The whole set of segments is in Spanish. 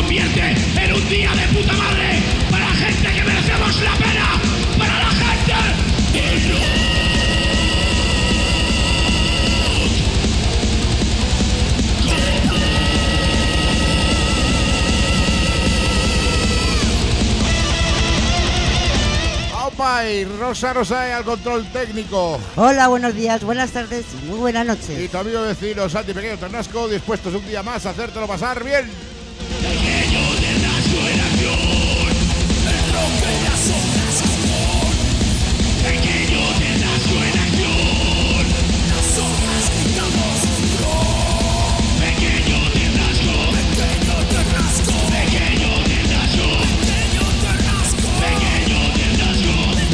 convierte en un día de puta madre para la gente que merecemos la pena, para la gente del rock. Y Rosa al control técnico. Hola, buenos días, buenas tardes y muy buenas noches. Y tu amigo vecino Santi Pequeño Ternasco, dispuestos un día más a hacértelo pasar bien. Pequeño Ternasco en acción, el rock en las ondas común. Pequeño Ternasco en acción, las ondas gritamos rock. Pequeño Ternasco, pequeño Ternasco, pequeño Ternasco, pequeño Ternasco, pequeño Ternasco.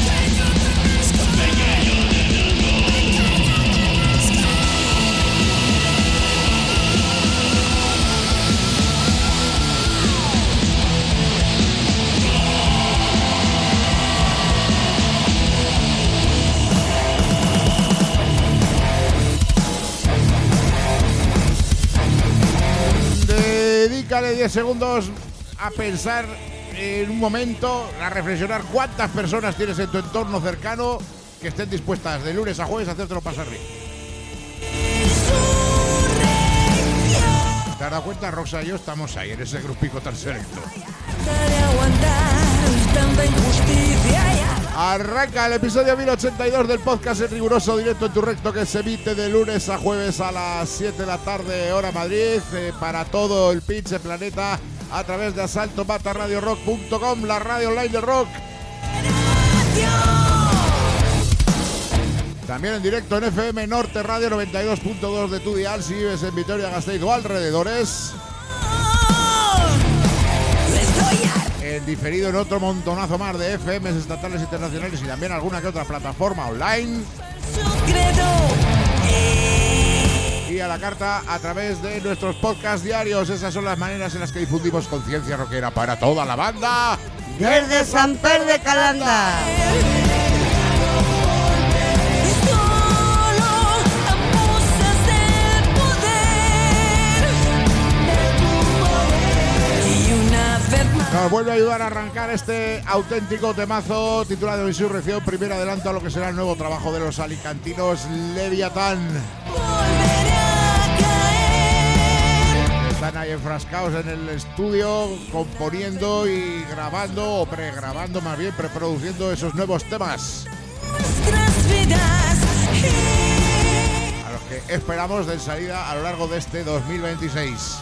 Dedícale 10 segundos a pensar en un momento, a reflexionar cuántas personas tienes en tu entorno cercano que estén dispuestas de lunes a jueves a hacértelo pasar bien. ¿Te has dado cuenta? Rosa y yo estamos ahí en ese grupico tan selecto. Arranca el episodio 1082 del podcast en riguroso directo en tu recto, que se emite de lunes a jueves a las 7 de la tarde hora Madrid, para todo el pinche planeta a través de asaltomataradiorock.com, la radio online de rock. También en directo en FM Norte Radio 92.2 de tu dial si vives en Vitoria-Gasteiz o alrededores. En diferido en otro montonazo más de FMs estatales, internacionales y también alguna que otra plataforma online. Y a la carta a través de nuestros podcasts diarios. Esas son las maneras en las que difundimos conciencia rockera para toda la banda. Desde San Pedro de Calanda. Nos vuelve a ayudar a arrancar este auténtico temazo titulado Insurrección, primer adelanto a lo que será el nuevo trabajo de los alicantinos Leviatán. Están ahí enfrascados en el estudio componiendo y grabando, o pregrabando más bien, preproduciendo esos nuevos temas a los que esperamos de salida a lo largo de este 2026.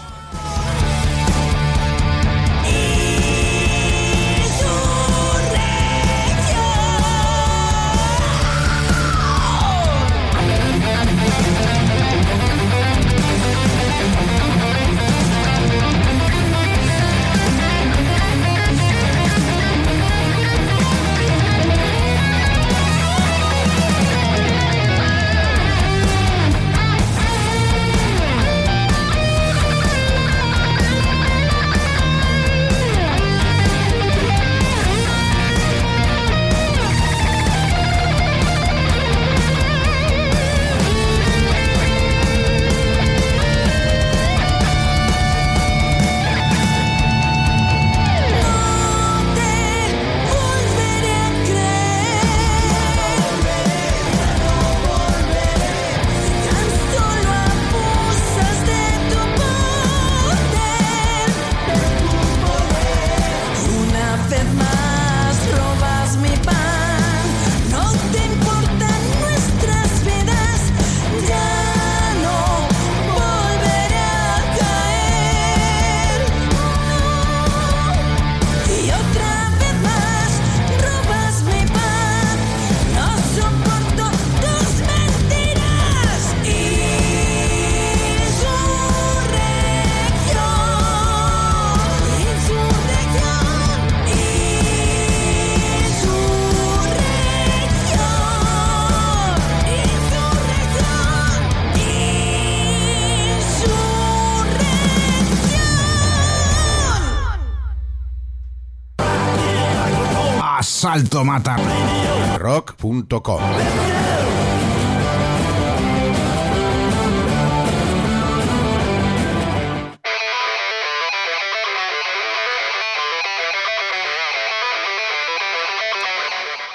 asaltomatarrock.com.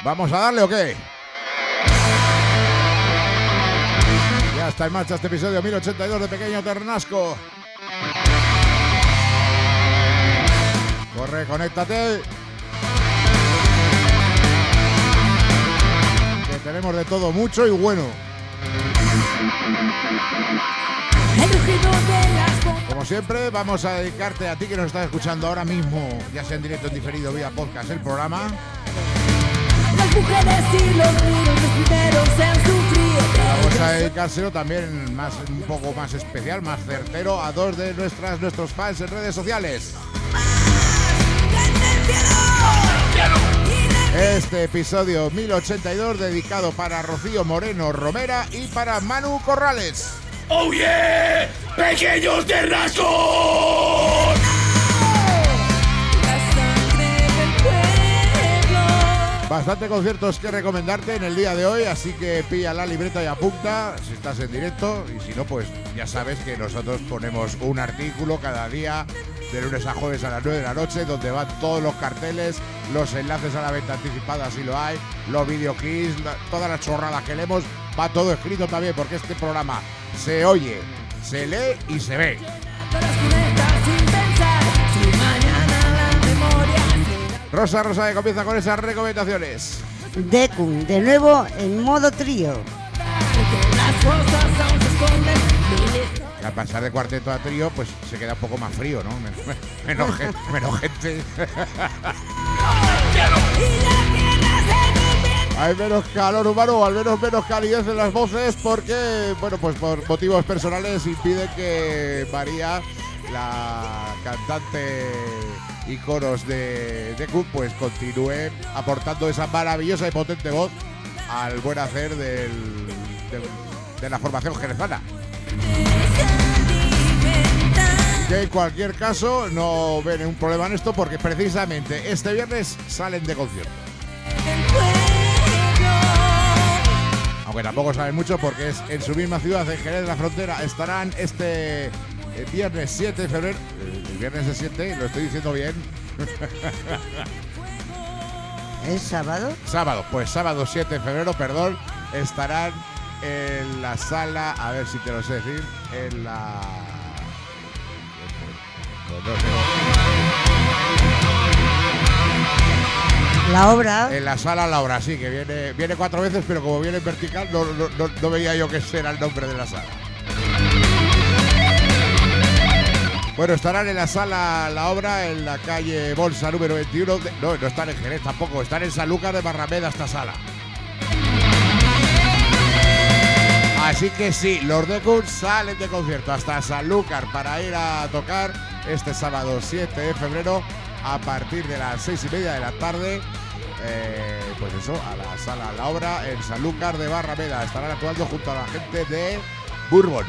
¿Vamos a darle o qué? Ya está en marcha este episodio 1082 de Pequeño Ternasco. Corre, conéctate. Que tenemos de todo mucho y bueno. Como siempre, vamos a dedicarte a ti que nos estás escuchando ahora mismo, ya sea en directo, en diferido, vía podcast, el programa. Las mujeres y los niños primeros en sufrir. Vamos a dedicárselo también un poco más especial, más certero, a dos de nuestros fans en redes sociales. Este episodio 1082 dedicado para Rocío Moreno Romera y para Manu Corrales. ¡Oh yeah! ¡Pequeños Ternascos! Bastante conciertos que recomendarte en el día de hoy, así que pilla la libreta y apunta si estás en directo, y si no, pues ya sabes que nosotros ponemos un artículo cada día de lunes a jueves a las 9 de la noche donde van todos los carteles, los enlaces a la venta anticipada si lo hay, los videoklips, todas las chorradas que leemos, va todo escrito también porque este programa se oye, se lee y se ve. Rosa, que comienza con esas recomendaciones. Dekun, de nuevo en modo trío. Al pasar de cuarteto a trío, pues se queda un poco más frío, ¿no? Menos gente. Hay menos calor humano, o al menos menos calidez en las voces, porque, bueno, pues por motivos personales impide que María, la cantante y coros de Dekun, pues continúe aportando esa maravillosa y potente voz al buen hacer de la formación jerezana. Que en cualquier caso no ven un problema en esto porque precisamente este viernes salen de concierto. Aunque tampoco saben mucho porque es en su misma ciudad, en Jerez de la Frontera. Estarán este viernes 7 de febrero. El viernes es 7, lo estoy diciendo bien. ¿Es sábado? Sábado, pues sábado 7 de febrero, perdón. Estarán en la sala, a ver si te lo sé decir, en la... La obra. En la sala La Obra, sí, que viene 4 veces, pero como viene en vertical, no veía yo que ese era el nombre de la sala. Bueno, estarán en la sala La Obra, en la calle Bolsa número 21. No están en Jerez tampoco, están en Sanlúcar de Barrameda esta sala. Así que sí, los Dekun salen de concierto hasta Sanlúcar para ir a tocar este sábado 7 de febrero a partir de las 6:30 de la tarde. Pues eso, a la sala La Obra en Sanlúcar de Barrameda. Estarán actuando junto a la gente de Bourbon.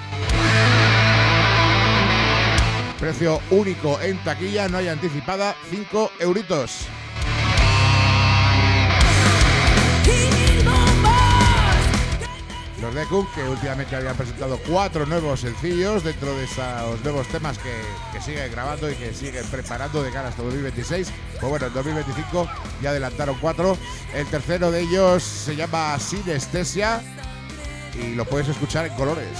Precio único en taquilla, no hay anticipada, 5 euritos. Los Dekun, que últimamente habían presentado 4 nuevos sencillos dentro de esos nuevos temas que siguen grabando y que siguen preparando de cara hasta 2026. Pues bueno, en 2025 ya adelantaron 4. El tercero de ellos se llama Sinestesia y lo puedes escuchar en colores.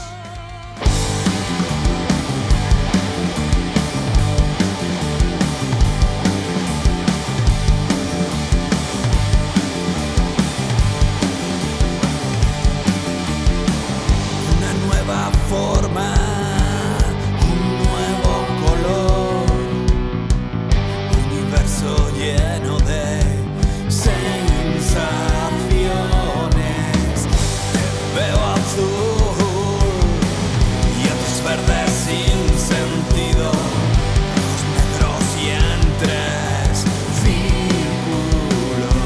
Forma, un nuevo color, universo lleno de sensaciones. Te veo azul y otros verdes sin sentido, ojos negros y en 3 círculos.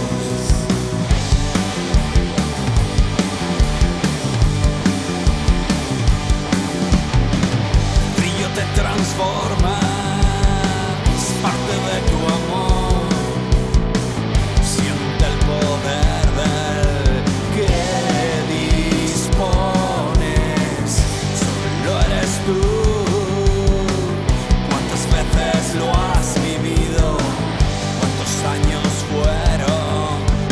Te transformas, parte de tu amor. Siente el poder del que dispones. Solo eres tú. ¿Cuántas veces lo has vivido? ¿Cuántos años fueron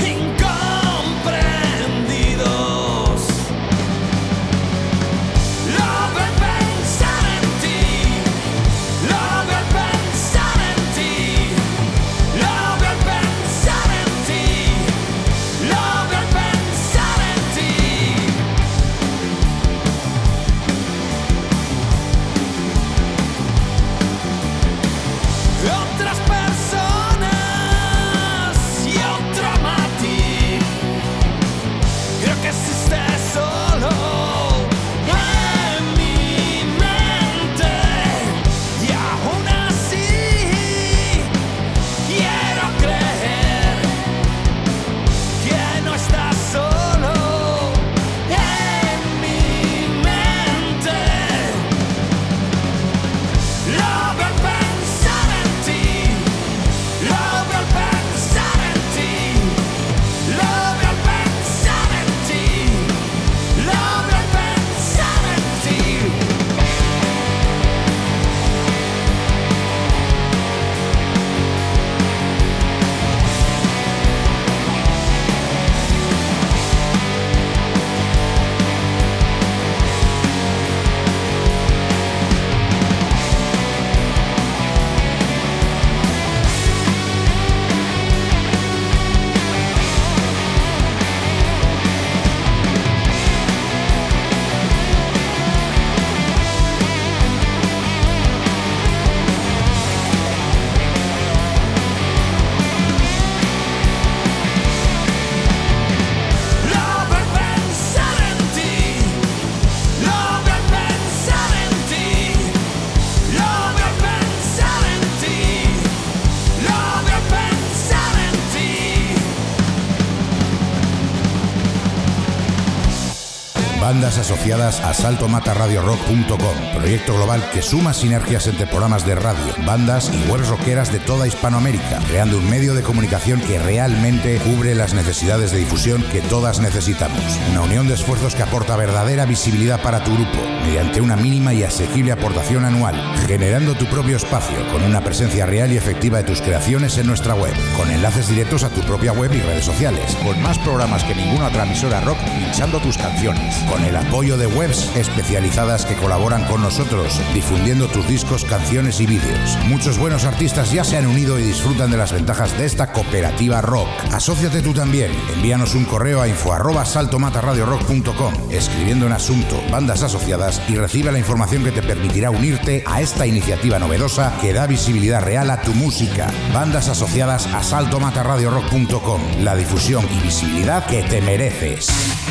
Bandas asociadas a saltomatarradiorock.com, proyecto global que suma sinergias entre programas de radio, bandas y webs rockeras de toda Hispanoamérica, creando un medio de comunicación que realmente cubre las necesidades de difusión que todas necesitamos. Una unión de esfuerzos que aporta verdadera visibilidad para tu grupo, mediante una mínima y asequible aportación anual, generando tu propio espacio, con una presencia real y efectiva de tus creaciones en nuestra web, con enlaces directos a tu propia web y redes sociales, con más programas que ninguna otra emisora rock pinchando tus canciones, con el apoyo de webs especializadas que colaboran con nosotros, difundiendo tus discos, canciones y vídeos. Muchos buenos artistas ya se han unido y disfrutan de las ventajas de esta cooperativa rock. Asóciate tú también. Envíanos un correo a info@saltomatarradiorock.com, escribiendo en asunto Bandas Asociadas, y recibe la información que te permitirá unirte a esta iniciativa novedosa que da visibilidad real a tu música. Bandas asociadas a saltomatarradiorock.com, la difusión y visibilidad que te mereces.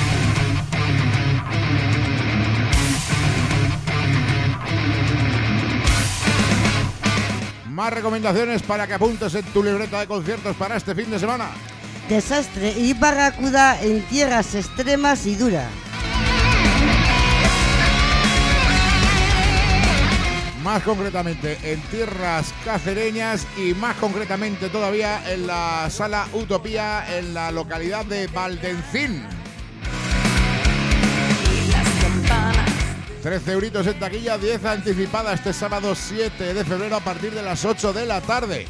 Más recomendaciones para que apuntes en tu libreta de conciertos para este fin de semana. Desastre y barracuda en tierras extremas y duras. Más concretamente en tierras cacereñas y más concretamente todavía en la Sala Utopía en la localidad de Valdencín. 13 euritos en taquilla, 10 anticipada este sábado 7 de febrero a partir de las 8 de la tarde.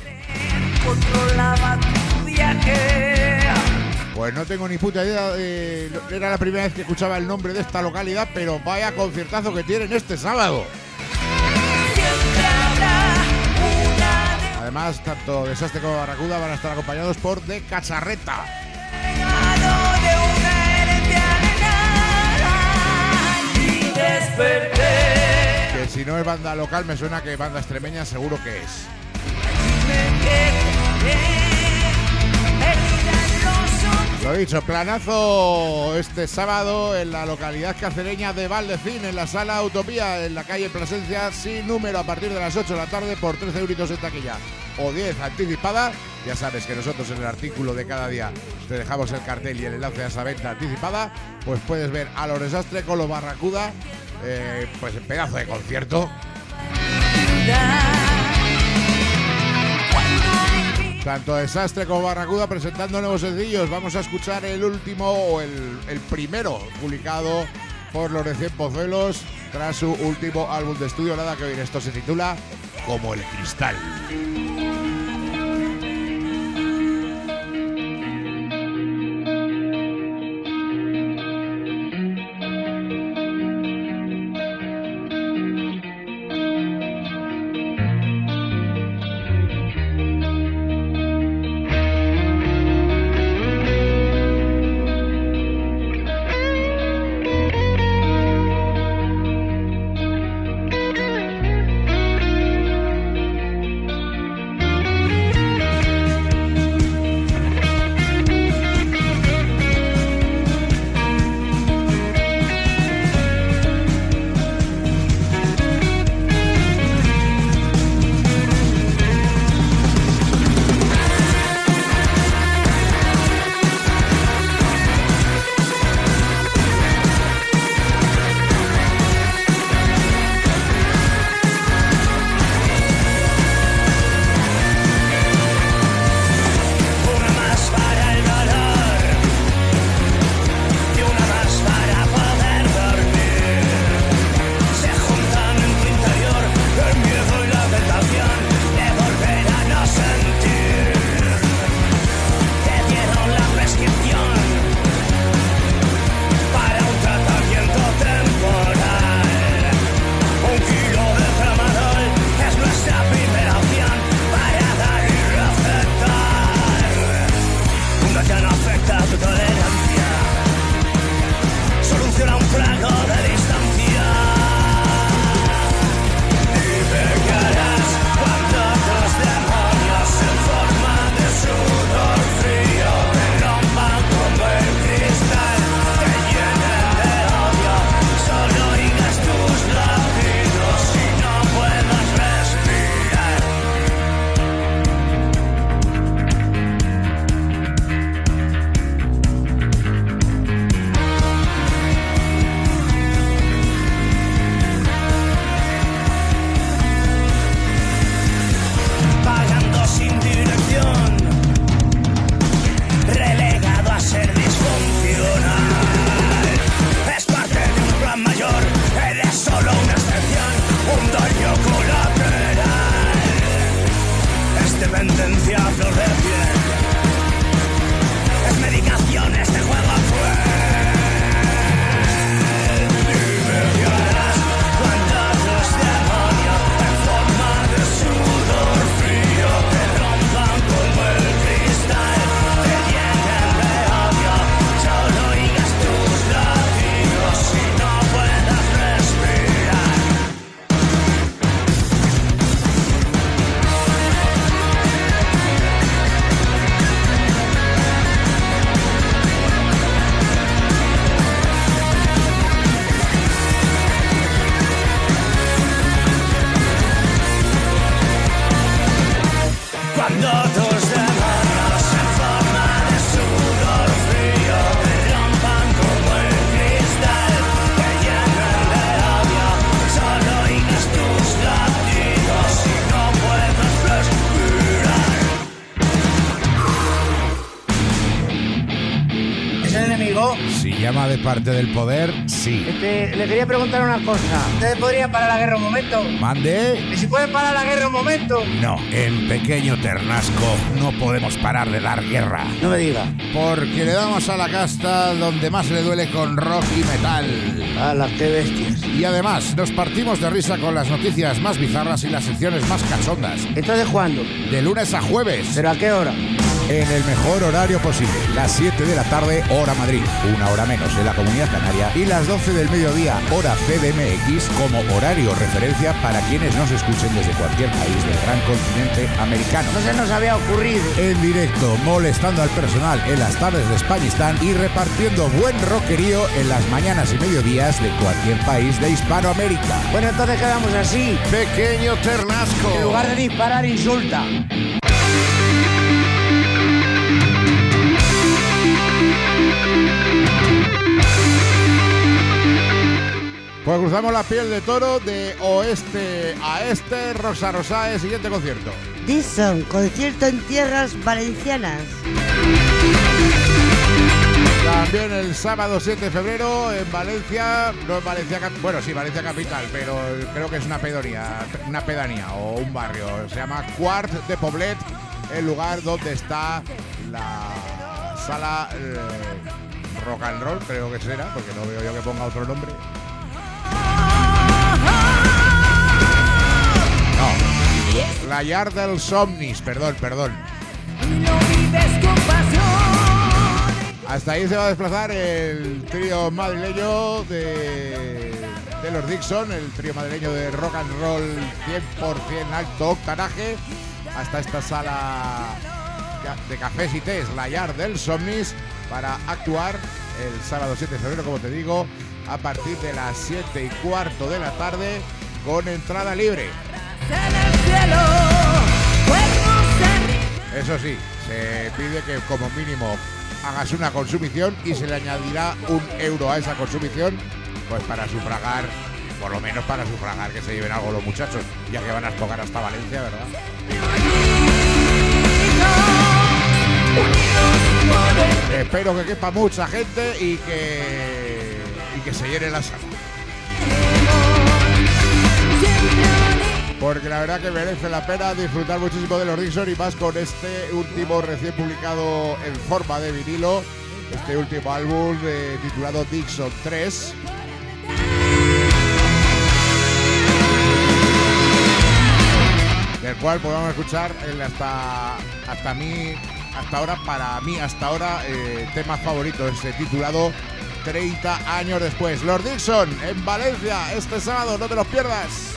Pues no tengo ni puta idea, era la primera vez que escuchaba el nombre de esta localidad, pero vaya conciertazo que tienen este sábado. Además, tanto Desastre como Barracuda van a estar acompañados por De Cacharreta. Que si no es banda local, me suena que banda extremeña seguro que es. Lo dicho, planazo este sábado en la localidad cacereña de Valdencín, en la Sala Utopía, en la calle Plasencia, sin número, a partir de las 8 de la tarde por 13 euritos en taquilla o 10 anticipada. Ya sabes que nosotros en el artículo de cada día te dejamos el cartel y el enlace a esa venta anticipada. Pues puedes ver a los Desastre con los Barracuda, pues en pedazo de concierto. Tanto Desastre como Barracuda presentando nuevos sencillos. Vamos a escuchar el último o el primero publicado por los Recién Pozuelos tras su último álbum de estudio. Nada que oír, esto se titula Como el Cristal. llama de parte del poder, sí. Le quería preguntar una cosa. ¿Ustedes podrían parar la guerra un momento? ¿Mande? ¿Y si pueden parar la guerra un momento? No, en Pequeño Ternasco no podemos parar de dar guerra. No me diga. Porque le damos a la casta donde más le duele con rock y metal. ¡Hala, qué bestias! Y además, nos partimos de risa con las noticias más bizarras y las secciones más cachondas. ¿Entonces cuándo? De lunes a jueves. ¿Pero a qué hora? En el mejor horario posible. Las 7 de la tarde, hora Madrid. Una hora menos en la Comunidad Canaria. Y las 12 del mediodía, hora CDMX, como horario referencia para quienes nos escuchen desde cualquier país del gran continente americano. No se nos había ocurrido. En directo, molestando al personal en las tardes de Españistán y repartiendo buen rockerío en las mañanas y mediodías de cualquier país de Hispanoamérica. Bueno, entonces quedamos así. Pequeño Ternasco. En lugar de disparar, insulta. Pues cruzamos la piel de toro de oeste a este. Rosa Rosae, siguiente concierto. Dixon, concierto en tierras valencianas. También el sábado 7 de febrero en Valencia, no en Valencia, bueno sí, Valencia capital, pero creo que es una pedanía o un barrio. Se llama Quart de Poblet, el lugar donde está la sala rock and roll, creo que será, porque no veo yo que ponga otro nombre. No, la Llar dels Somnis, perdón. Hasta ahí se va a desplazar el trío madrileño de los Dixon, el trío madrileño de rock and roll 100% alto octanaje, hasta esta sala de cafés y tés, la Llar dels Somnis, para actuar el sábado 7 de febrero, como te digo, a partir de las 7:15 de la tarde, con entrada libre. Eso sí, se pide que como mínimo hagas una consumición y se le añadirá €1 a esa consumición, pues para sufragar, por lo menos para sufragar que se lleven algo los muchachos, ya que van a tocar hasta Valencia, ¿verdad? Espero que quepa mucha gente y que se llene la sala. Porque la verdad que merece la pena disfrutar muchísimo de los Dixon, y más con este último recién publicado en forma de vinilo, este último álbum titulado Dixon 3. Del cual podemos escuchar el hasta ahora tema favorito, ese titulado 30 años después. Los Dixon en Valencia este sábado, no te los pierdas.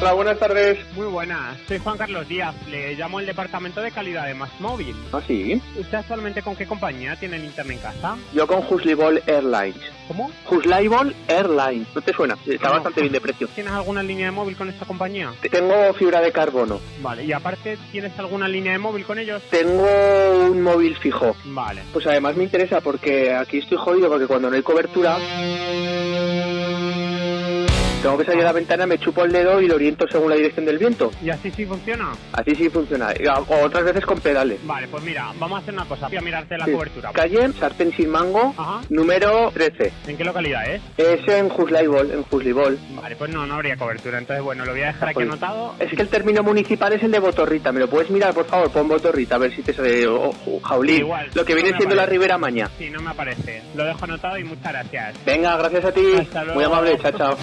Hola, buenas tardes. Muy buenas, soy Juan Carlos Díaz, le llamo al departamento de calidad de MásMóvil. ¿Ah, sí? ¿Usted actualmente con qué compañía tiene el internet en casa? Yo con Huslibol Airlines. ¿Cómo? Huslibol Airlines, ¿no te suena? Está bastante bien de precio. ¿Tienes alguna línea de móvil con esta compañía? Tengo fibra de carbono. Vale, y aparte, ¿tienes alguna línea de móvil con ellos? Tengo un móvil fijo. Vale. Pues además me interesa porque aquí estoy jodido porque cuando no hay cobertura... Tengo que salir a la ventana, me chupo el dedo y lo oriento según la dirección del viento. ¿Y así sí funciona? Así sí funciona. O otras veces con pedales. Vale, pues mira, vamos a hacer una cosa. Voy a mirarte la cobertura. Calle Sartén Sin Mango, número 13. ¿En qué localidad es? Es en Huslibol. Vale, pues no habría cobertura. Entonces, bueno, lo voy a dejar aquí anotado. Es que el término municipal es el de Botorrita. ¿Me lo puedes mirar, por favor? Pon Botorrita, a ver si te sale... Jaulín. Igual, lo que viene siendo la Ribera Maña. Sí, no me aparece. Lo dejo anotado y muchas gracias. Venga, gracias a ti. Hasta luego. Muy amable, chao, chao.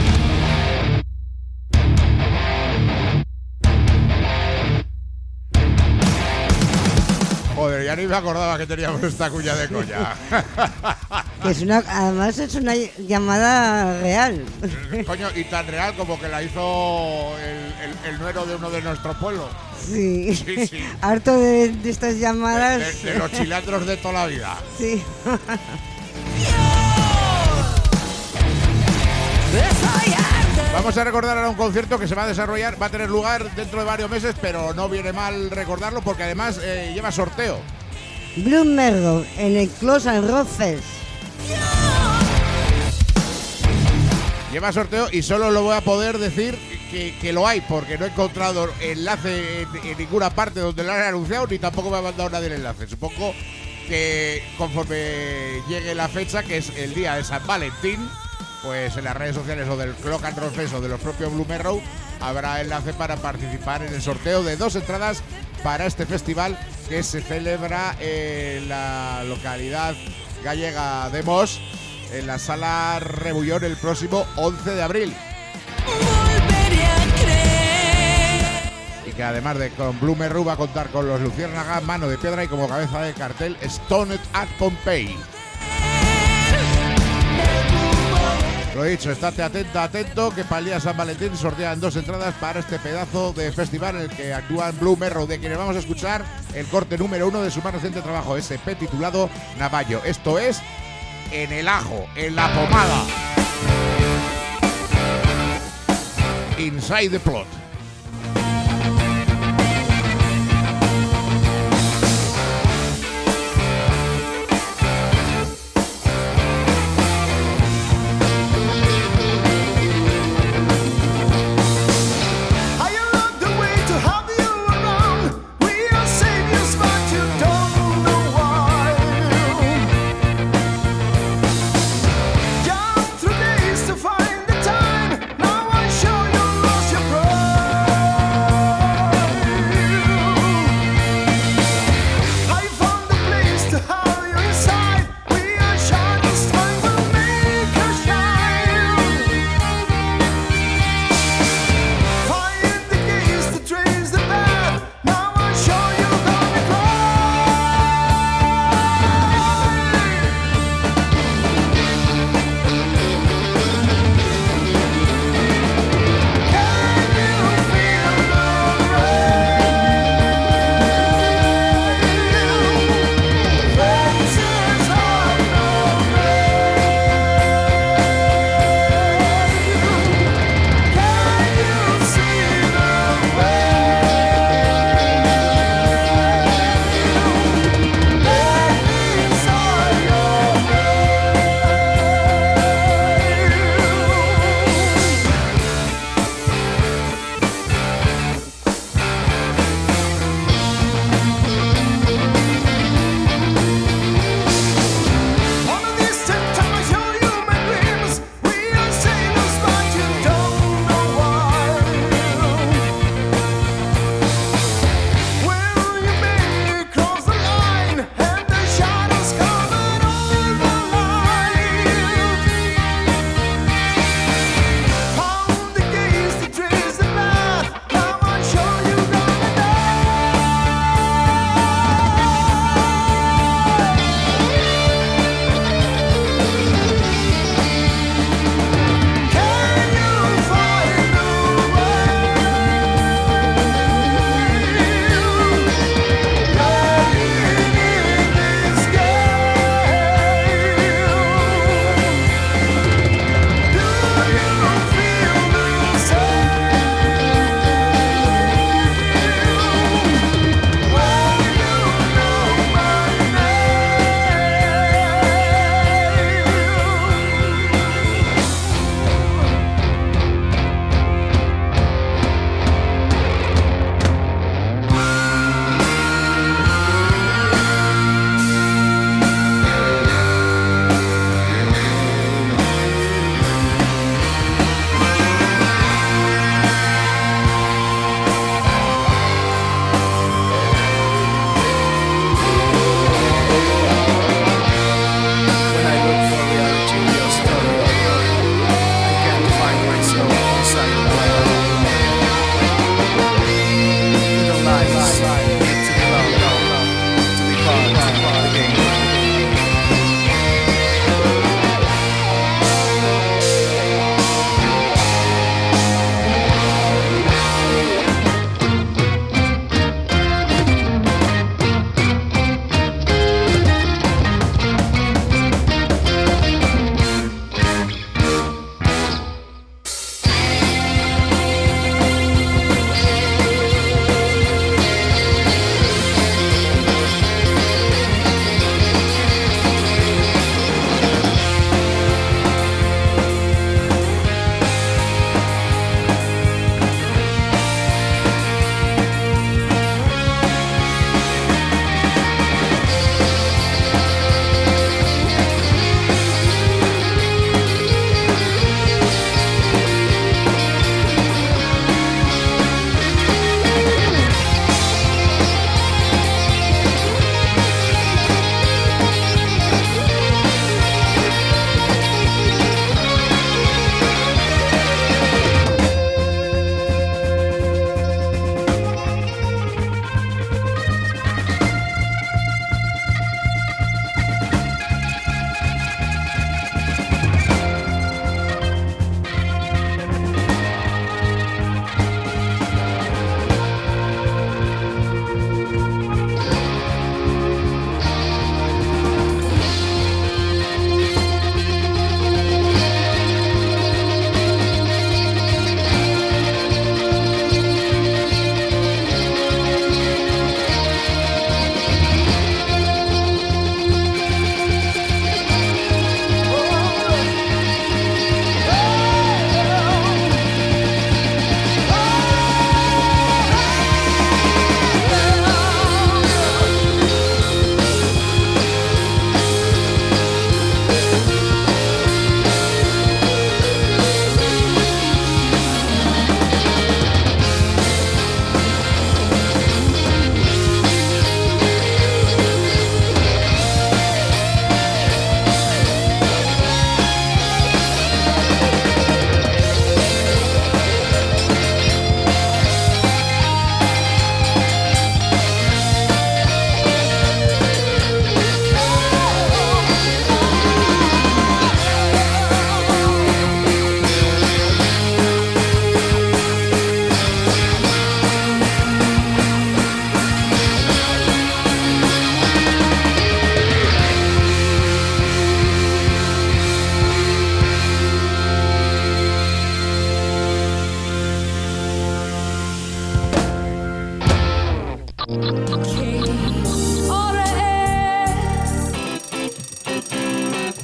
Joder, ya ni me acordaba que teníamos esta cuña de coña. Además es una llamada real. Coño, y tan real como que la hizo el nuero de uno de nuestros pueblos. Sí. Sí. Harto de estas llamadas. De los chilandros de toda la vida. Sí. Vamos a recordar ahora un concierto que se va a desarrollar, va a tener lugar dentro de varios meses, pero no viene mal recordarlo porque además lleva sorteo. Blue Merrow en el Close and Rock Fest. Lleva sorteo y solo lo voy a poder decir que lo hay, porque no he encontrado enlace en ninguna parte donde lo han anunciado, ni tampoco me ha mandado nadie el enlace. Supongo que conforme llegue la fecha, que es el día de San Valentín, pues en las redes sociales o del Clock and Roll Fest o de los propios Blue Merrow habrá enlace para participar en el sorteo de 2 entradas para este festival que se celebra en la localidad gallega de Mos, en la Sala Rebullón, el próximo 11 de abril. Y que además de con Blue Merrow va a contar con los Luciérnagas, Mano de Piedra y como cabeza de cartel Stoned at Pompeii. Lo dicho, estate atento, que para el día de San Valentín sortean 2 entradas para este pedazo de festival en el que actúan Blue Merrow, de quienes vamos a escuchar el corte número 1 de su más reciente trabajo, SP titulado Navallo. Esto es En el ajo, en la pomada. Inside the Plot. Through days to find the time, now I show you lost your pride.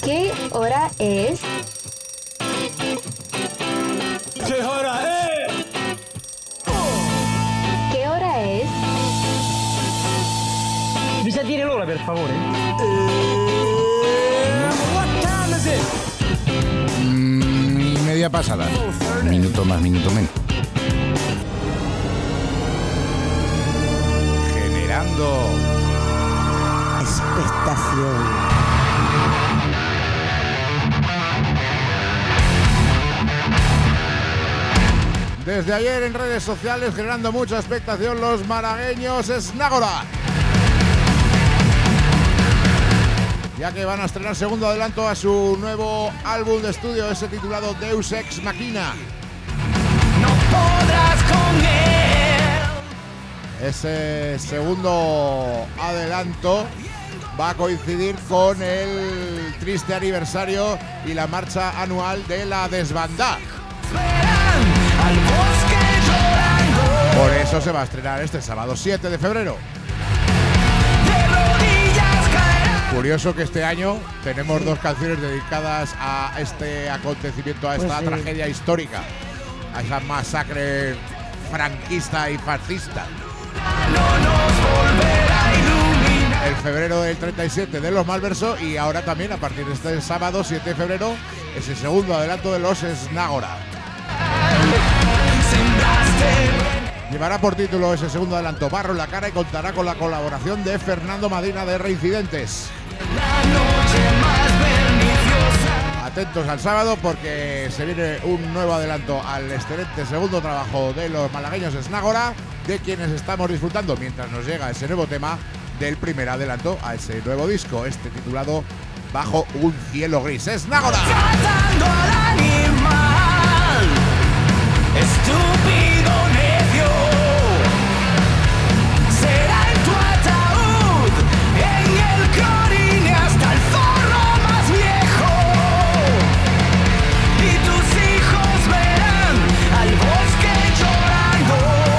¿Qué hora es? ¿Qué hora es? ¿Qué hora es? Mi sa dire l'ora, per favore? What time is it? Y media pasada. Minuto más, minuto menos. Generando expectación. Desde ayer en redes sociales generando mucha expectación los malagueños Esnágora, ya que van a estrenar segundo adelanto a su nuevo álbum de estudio, ese titulado Deus Ex Machina. No podrás con él. Ese segundo adelanto va a coincidir con el triste aniversario y la marcha anual de la desbandada. Al bosque llorando. Por eso se va a estrenar este sábado 7 de febrero. De rodillas caerán. Curioso que este año tenemos dos canciones dedicadas a este acontecimiento, a esta tragedia histórica, a esa masacre franquista y fascista. No nos volverá a iluminar. El febrero del 37 de los Malverso, y ahora también a partir de este sábado 7 de febrero ese segundo adelanto de los Esnágora. Llevará por título ese segundo adelanto Barro en la cara y contará con la colaboración de Fernando Madina de Reincidentes. La noche más perniciosa. Atentos al sábado porque se viene un nuevo adelanto al excelente segundo trabajo de los malagueños Esnágora, de quienes estamos disfrutando mientras nos llega ese nuevo tema del primer adelanto a ese nuevo disco, este titulado Bajo un cielo gris. Esnágora. Tratando al animal, estúpido necio, será en tu ataúd, en el clorín hasta el zorro más viejo, y tus hijos verán al bosque llorando,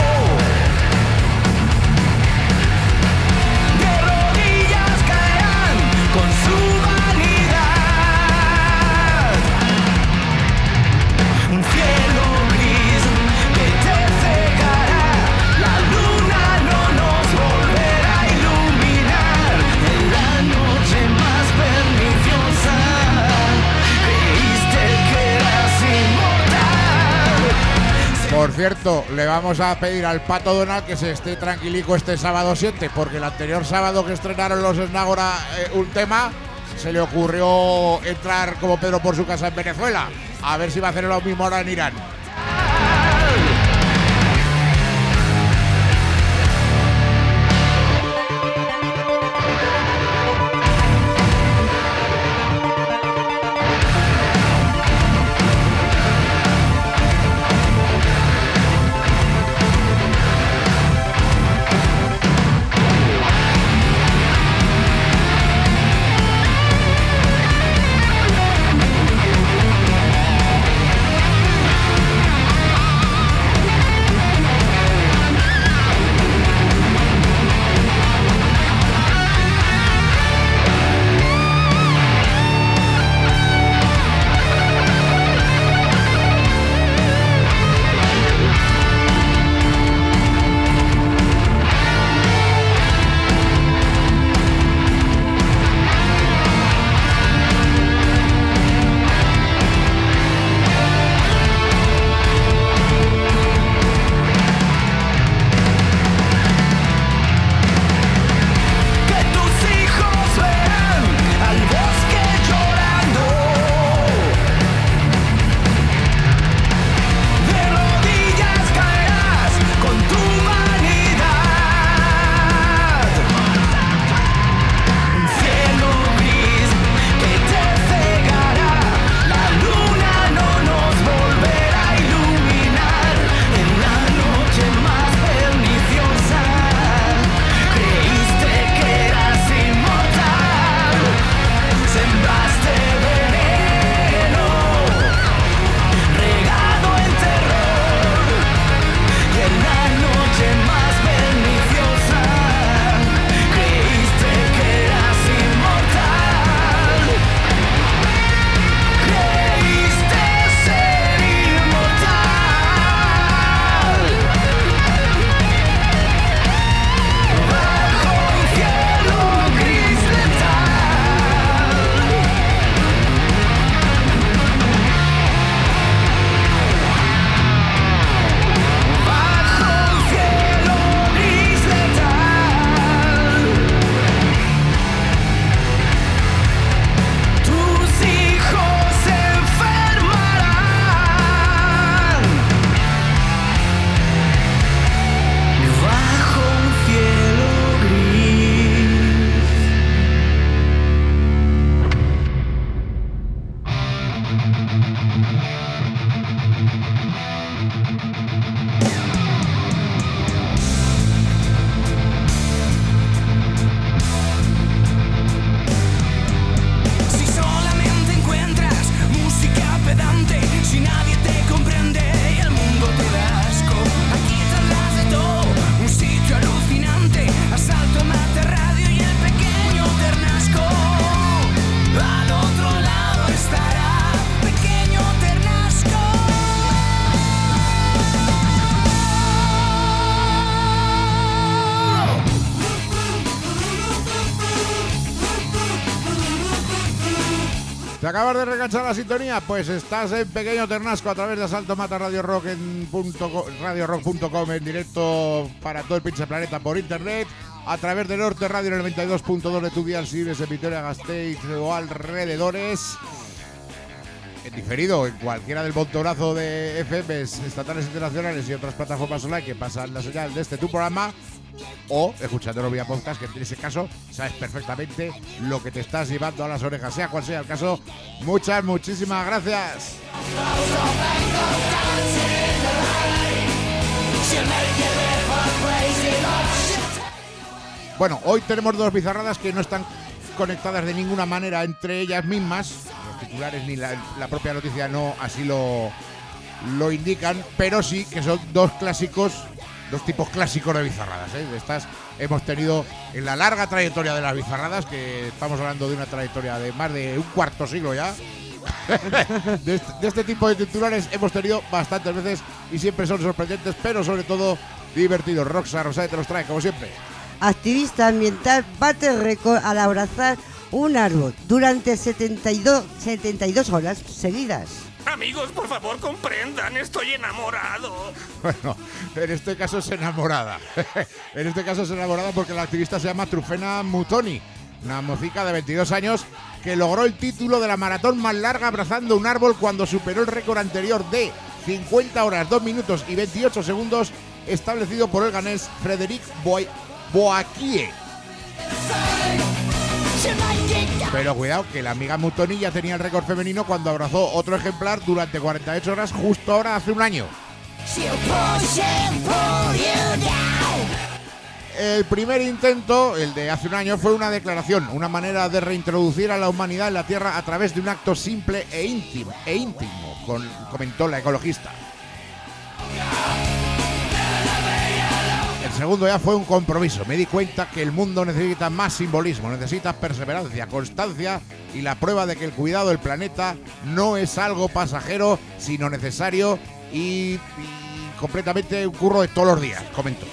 de rodillas caerán con su vanidad. Un cielo gris que te cegará, la luna no nos volverá a iluminar. En la noche más perniciosa, creíste que eras inmortal. Por cierto, le vamos a pedir al Pato Donald que se esté tranquilico este sábado 7, porque el anterior sábado que estrenaron los Esnágora un tema, se le ocurrió entrar como Pedro por su casa en Venezuela. A ver si va a hacer lo mismo ahora en Irán. Si solamente encuentras música pedante, si nadie te comprende y el mundo te da asco, aquí tendrás de todo, un sitio alucinante, Asalto Mata Radio y el pequeño Ternasco. Al otro lado estará pequeño Ternasco. ¿Te acabas de reganchar la sintonía? Pues estás en Pequeño Ternasco a través de Asalto Mata Radio Rock en radiorock.com en directo para todo el pinche planeta por internet, a través de Norte Radio en el 92.2 de tu dial si vives en Vitoria-Gasteiz o alrededores, en diferido en cualquiera del montonazo de FMs estatales, internacionales y otras plataformas online que pasan la señal de este tu programa, o escuchándolo vía podcast, que en ese caso sabes perfectamente lo que te estás llevando a las orejas, sea cual sea el caso. Muchísimas gracias. Bueno, hoy tenemos dos bizarradas que no están conectadas de ninguna manera entre ellas mismas. Los titulares ni la propia noticia no así lo indican, pero sí que son dos clásicos, dos tipos clásicos de bizarradas, ¿eh? De estas hemos tenido en la larga trayectoria de las bizarradas, que estamos hablando de una trayectoria de más de un cuarto siglo ya. de este tipo de titulares hemos tenido bastantes veces y siempre son sorprendentes, pero sobre todo divertidos. Roxa Rosade te los trae como siempre. Activista ambiental bate récord al abrazar un árbol durante 72 horas seguidas. Amigos, por favor, comprendan, estoy enamorado. Bueno, en este caso es enamorada. En este caso es enamorada porque la activista se llama Trufena Mutoni, una mocica de 22 años que logró el título de la maratón más larga abrazando un árbol cuando superó el récord anterior de 50 horas, 2 minutos y 28 segundos establecido por el ganés Frédéric Boakie. Pero cuidado, que la amiga Mutoni ya tenía el récord femenino cuando abrazó otro ejemplar durante 48 horas justo ahora hace un año. El primer intento, el de hace un año, fue una declaración, una manera de reintroducir a la humanidad en la Tierra a través de un acto simple e íntimo, comentó la ecologista. El segundo ya fue un compromiso. Me di cuenta que el mundo necesita más simbolismo, necesita perseverancia, constancia y la prueba de que el cuidado del planeta no es algo pasajero, sino necesario y completamente un curro de todos los días, comentó.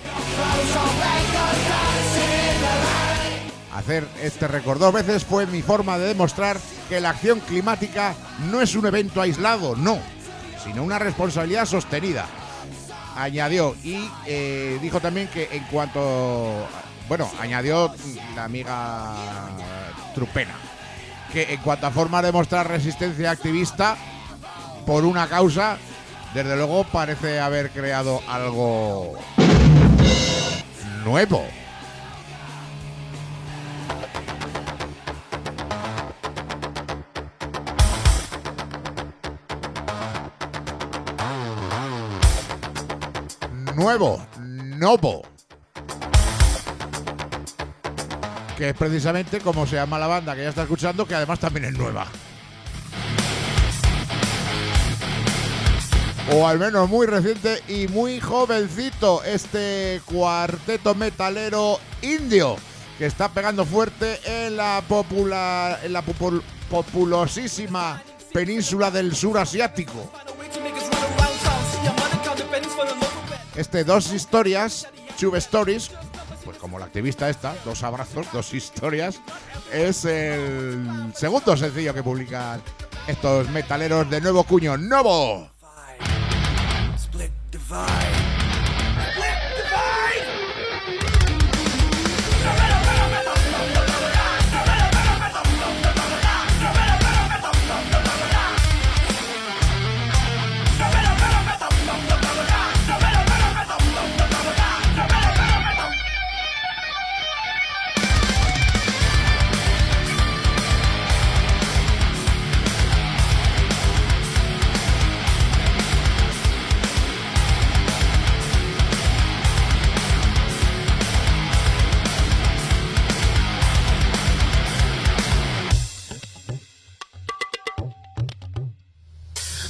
Hacer este récord 2 veces fue mi forma de demostrar que la acción climática no es un evento aislado, no, sino una responsabilidad sostenida. Añadió y dijo también que en cuanto... Bueno, añadió la amiga Trupena, que en cuanto a forma de mostrar resistencia activista por una causa, desde luego parece haber creado algo nuevo. Novo, que es precisamente como se llama la banda que ya está escuchando, que además también es nueva, o al menos muy reciente y muy jovencito, este cuarteto metalero indio que está pegando fuerte en la populosísima península del sur asiático. Este Dos Historias, Tube Stories, pues como la activista esta, dos abrazos, dos historias, es el segundo sencillo que publican estos metaleros de nuevo cuño, Novo.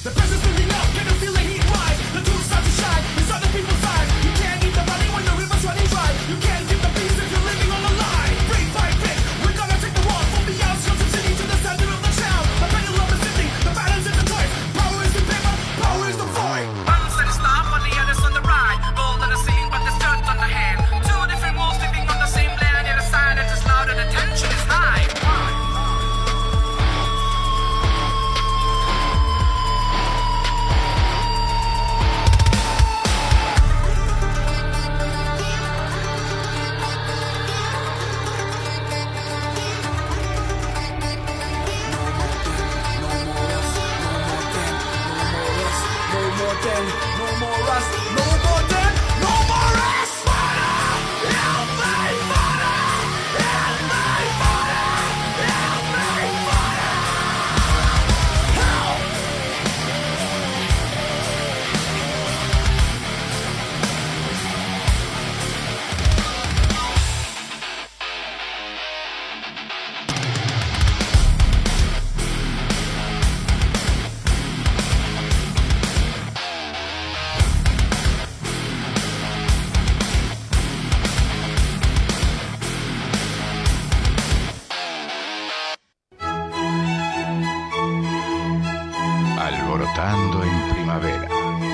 Alborotando en primavera.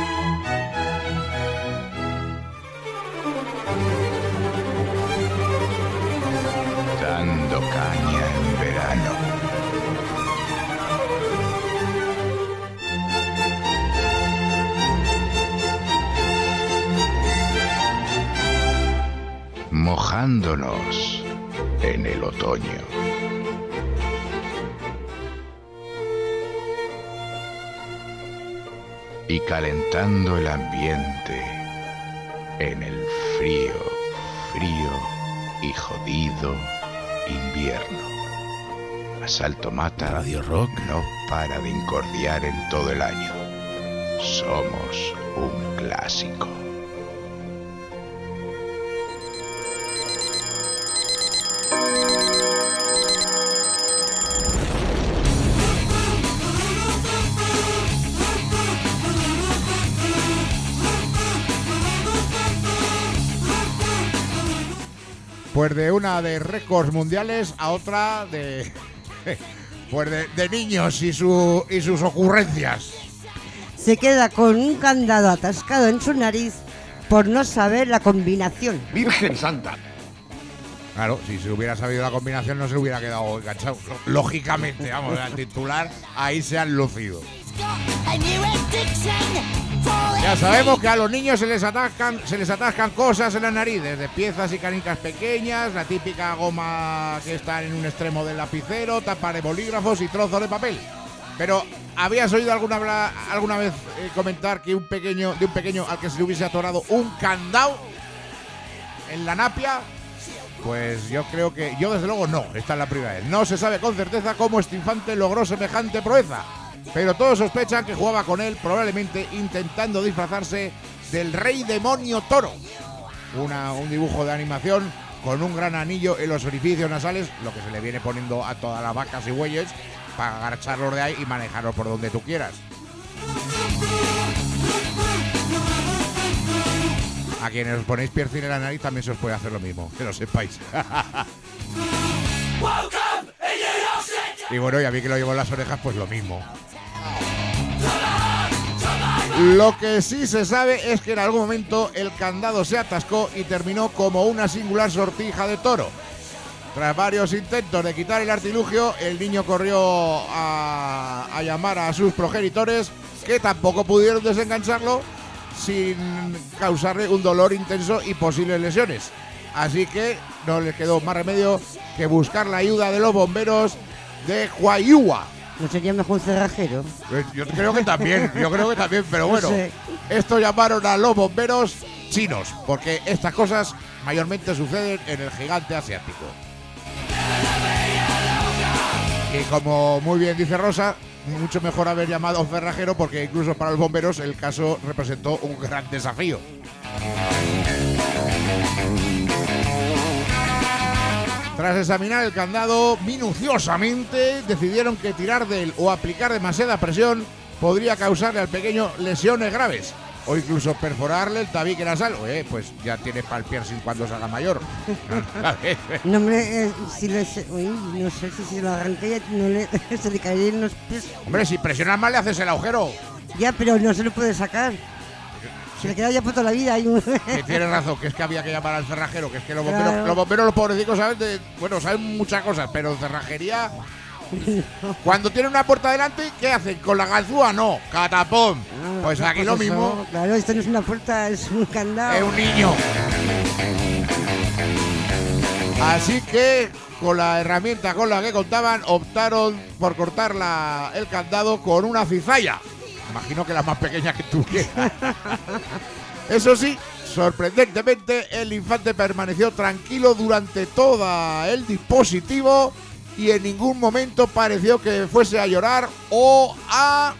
Dando caña en verano. Mojándonos en el otoño. Y calentando el ambiente en el frío, frío y jodido invierno. Asalto Mata Radio Rock no para de incordiar en todo el año. Somos un clásico. Pues de una de récords mundiales a otra de pues de niños y sus ocurrencias. Se queda con un candado atascado en su nariz por no saber la combinación. ¡Virgen Santa! Claro, si se hubiera sabido la combinación no se hubiera quedado enganchado. Lógicamente, vamos, al titular ahí se han lucido. Ya sabemos que a los niños se les atascan cosas en la nariz, desde piezas y canicas pequeñas, la típica goma que está en un extremo del lapicero, tapas de bolígrafos y trozos de papel. Pero ¿habías oído alguna vez comentar que un pequeño al que se le hubiese atorado un candado en la napia? Pues yo creo que, yo desde luego no, esta es la primera vez. No se sabe con certeza cómo este infante logró semejante proeza, pero todos sospechan que jugaba con él, probablemente intentando disfrazarse del rey demonio toro. Un dibujo de animación con un gran anillo en los orificios nasales, lo que se le viene poniendo a todas las vacas y bueyes para agacharlos de ahí y manejarlos por donde tú quieras. A quienes os ponéis piercing en la nariz también se os puede hacer lo mismo, que lo sepáis. Y bueno, y a mí que lo llevo en las orejas, pues lo mismo. Lo que sí se sabe es que en algún momento el candado se atascó y terminó como una singular sortija de toro. Tras varios intentos de quitar el artilugio, el niño corrió a llamar a sus progenitores, que tampoco pudieron desengancharlo sin causarle un dolor intenso y posibles lesiones. Así que no les quedó más remedio que buscar la ayuda de los bomberos de Huayua. ¿No sería mejor un cerrajero? Yo creo que también, pero bueno, no sé. Esto llamaron a los bomberos chinos, porque estas cosas mayormente suceden en el gigante asiático. Y como muy bien dice Rosa, mucho mejor haber llamado a un cerrajero, porque incluso para los bomberos el caso representó un gran desafío. Tras examinar el candado minuciosamente, decidieron que tirar de él o aplicar demasiada presión podría causarle al pequeño lesiones graves o incluso perforarle el tabique nasal. Pues ya tiene para el piercing cuando se haga mayor. No, hombre, no sé si se lo arranque ya se le caerían los pies. Hombre, si presionas mal le haces el agujero. Ya, pero no se lo puede sacar. Se le queda ya por toda la vida. Que tienes razón, que es que había que llamar al cerrajero, que es que los bomberos, los pobrecitos, saben muchas cosas, pero cerrajería... Cuando tiene una puerta delante, ¿qué hacen? ¿Con la ganzúa? No, catapón. Pues aquí lo mismo. Claro, esto no es una puerta, es un candado. Es un niño. Así que, con la herramienta con la que contaban, optaron por cortar el candado con una cizalla. Imagino que la más pequeña que tuviera. Eso sí, sorprendentemente, el infante permaneció tranquilo durante todo el dispositivo y en ningún momento pareció que fuese a llorar o a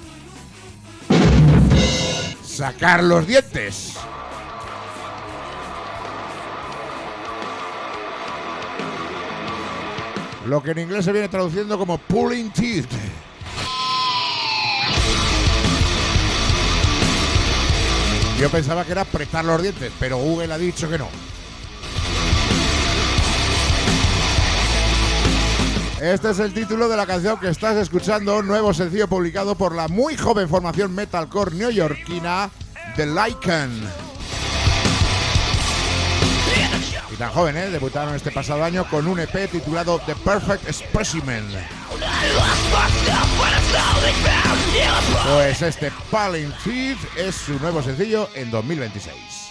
sacar los dientes. Lo que en inglés se viene traduciendo como pulling teeth. Yo pensaba que era apretar los dientes, pero Google ha dicho que no. Este es el título de la canción que estás escuchando, nuevo sencillo publicado por la muy joven formación metalcore neoyorquina The Lycan. Y tan joven, debutaron este pasado año con un EP titulado The Perfect Specimen. Pues este Pulling Teeth es su nuevo sencillo en 2026.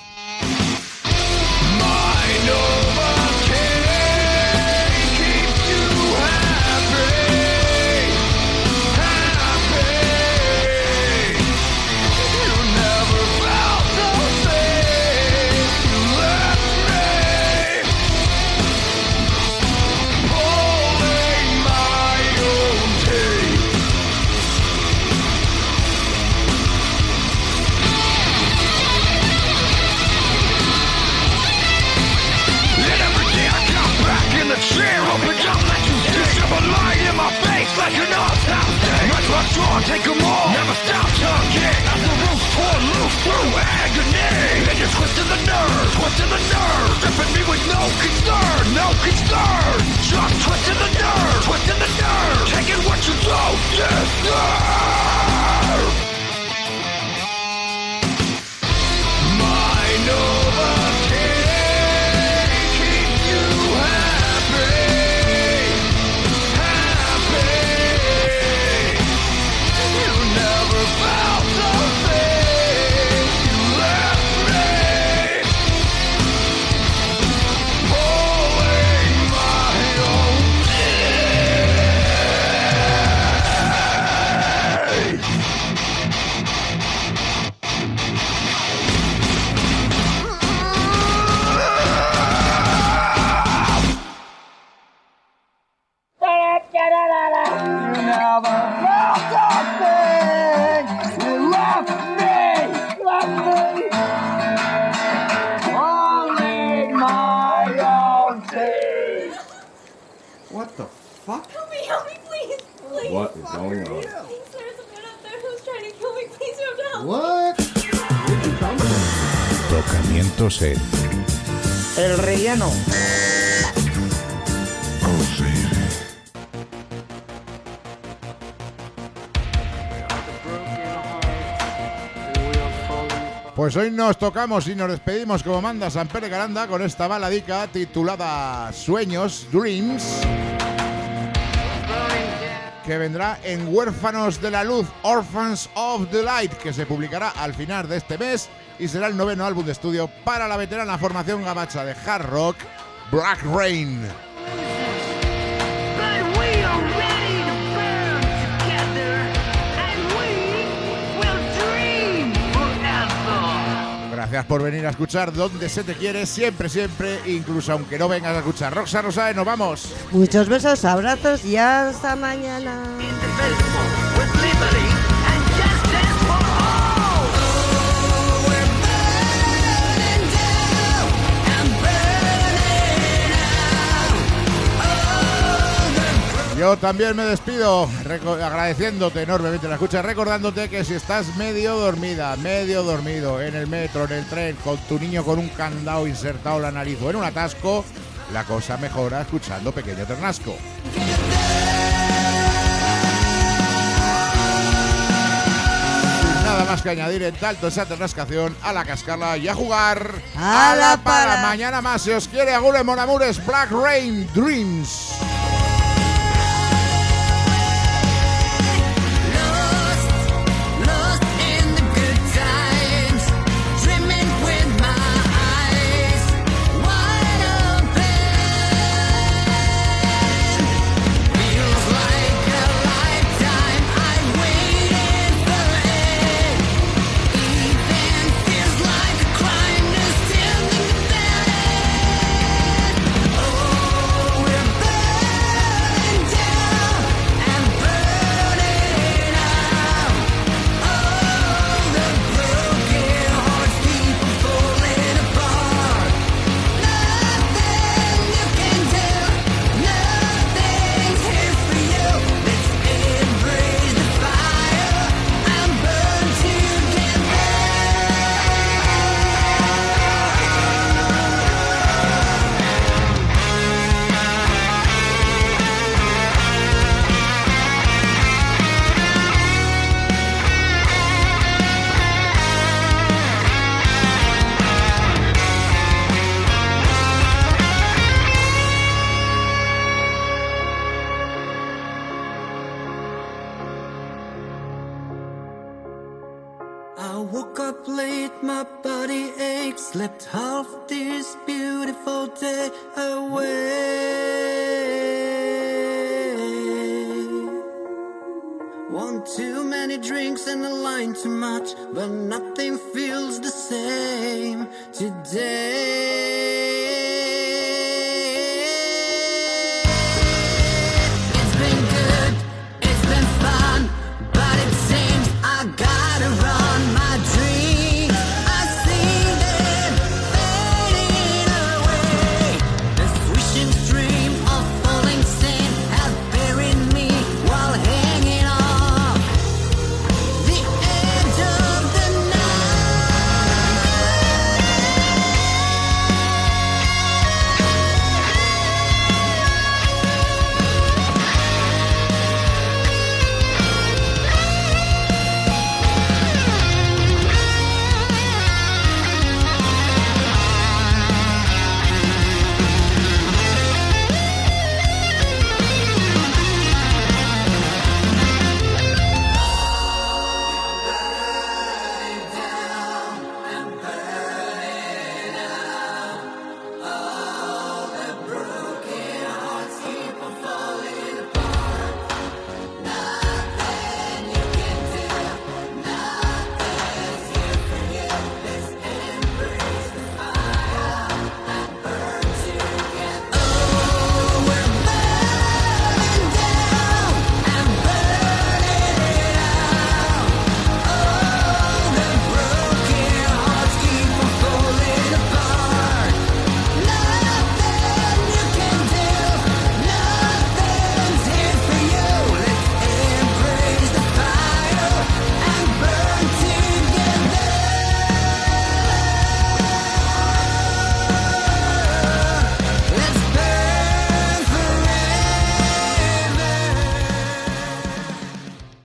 Like an all-time thing. Much more strong, take them all. Never stop talking. As the roof torn loose through agony. And you're twisting the nerve, stripping me with no concern. Just twisting the nerve, taking what you don't deserve. My Novocaine keeps you happy. What the fuck? Help me, please. What is going on? There's someone up there who's trying to kill me. Please don't help. What? Tocamientos en El relleno. Pues hoy nos tocamos y nos despedimos como manda San Pere Garanda con esta baladica titulada Sueños, Dreams, que vendrá en Huérfanos de la Luz, Orphans of the Light, que se publicará al final de este mes y será el 9º álbum de estudio para la veterana formación gabacha de hard rock Black Rain. Gracias por venir a escuchar donde se te quiere, siempre, incluso aunque no vengas a escuchar. Roxa Rosae, nos vamos. Muchos besos, abrazos y hasta mañana. Yo Yo también me despido agradeciéndote enormemente la escucha, recordándote que si estás medio dormida, medio dormido en el metro, en el tren, con tu niño con un candado insertado en la nariz o en un atasco, la cosa mejora escuchando Pequeño Ternasco. Sin nada más que añadir en tanto esa ternascación, a la cascarla y a jugar a la para. Mañana más, si os quiere, Agure Mon Amores, Black Rain Dreams. I woke up late, my body aches, slept half this beautiful day away. One too many drinks and a line too much, but nothing feels the same today.